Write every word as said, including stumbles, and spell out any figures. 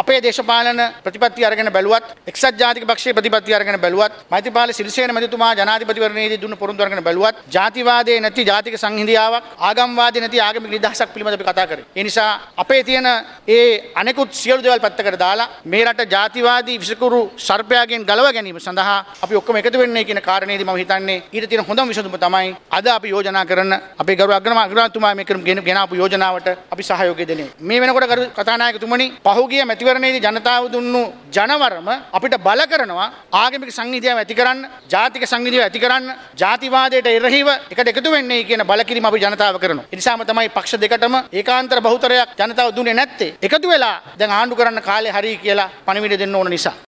අපේ දේශපාලන ප්‍රතිපත්ති අරගෙන බැලුවත් එක්සත් ජාතික පක්ෂයේ ප්‍රතිපත්ති අරගෙන බැලුවත් මෛත්‍රීපාල සිරිසේන මැතිතුමා ජනාධිපතිවරණයේදී දුන්න පොරොන්දු අරගෙන බැලුවත් ජාතිවාදයේ නැති ජාතික සංහිඳියාවක් ආගම්වාදී නැති ආගමික නිදහසක් පිළිබඳව අපි කතා කරේ. ඒ නිසා අපේ තියෙන ඒ අනෙකුත් සියලු දේවල් පැත්තකට දාලා මේ රට ජාතිවාදී විසකුරු සර්පයාගෙන් ගලව ගැනීම සඳහා අපි ඔක්කොම එකතු වෙන්නේ කියන කාරණේදී මම හිතන්නේ ඊට තියෙන හොඳම විසඳුම තමයි අද අපි යෝජනා කරන අපේ ගරු අග්‍රාමාත්‍යතුමා මේ ගෙන ආපු යෝජනාවට අපි සහයෝගය දෙන්නේ. මේ වෙනකොට ගරු කතානායකතුමනි පහුගිය මැතිවරණයේදී ජනතාව දුන්නු ජනවරම අපිට බල කරනවා ආගමික සංහිඳියාව ඇති කරන්න, ජාතික සංහිඳියාව ඇති කරන්න, ජාතිවාදයට එරෙහිව එකට එකතු වෙන්නේ කියන බලකිරීම අපි ජනතාව කරනවා. ඒ නිසාම තමයි පක්ෂ දෙකටම ඒකාන්තර බහුතරයක් ජනතාව දුන්නේ නැත්තේ. එකතු වෙලා දැන් ආණ්ඩු කරන්න කාලේ හරි කියලා පණිවිඩ දෙන්න ඕන නිසා.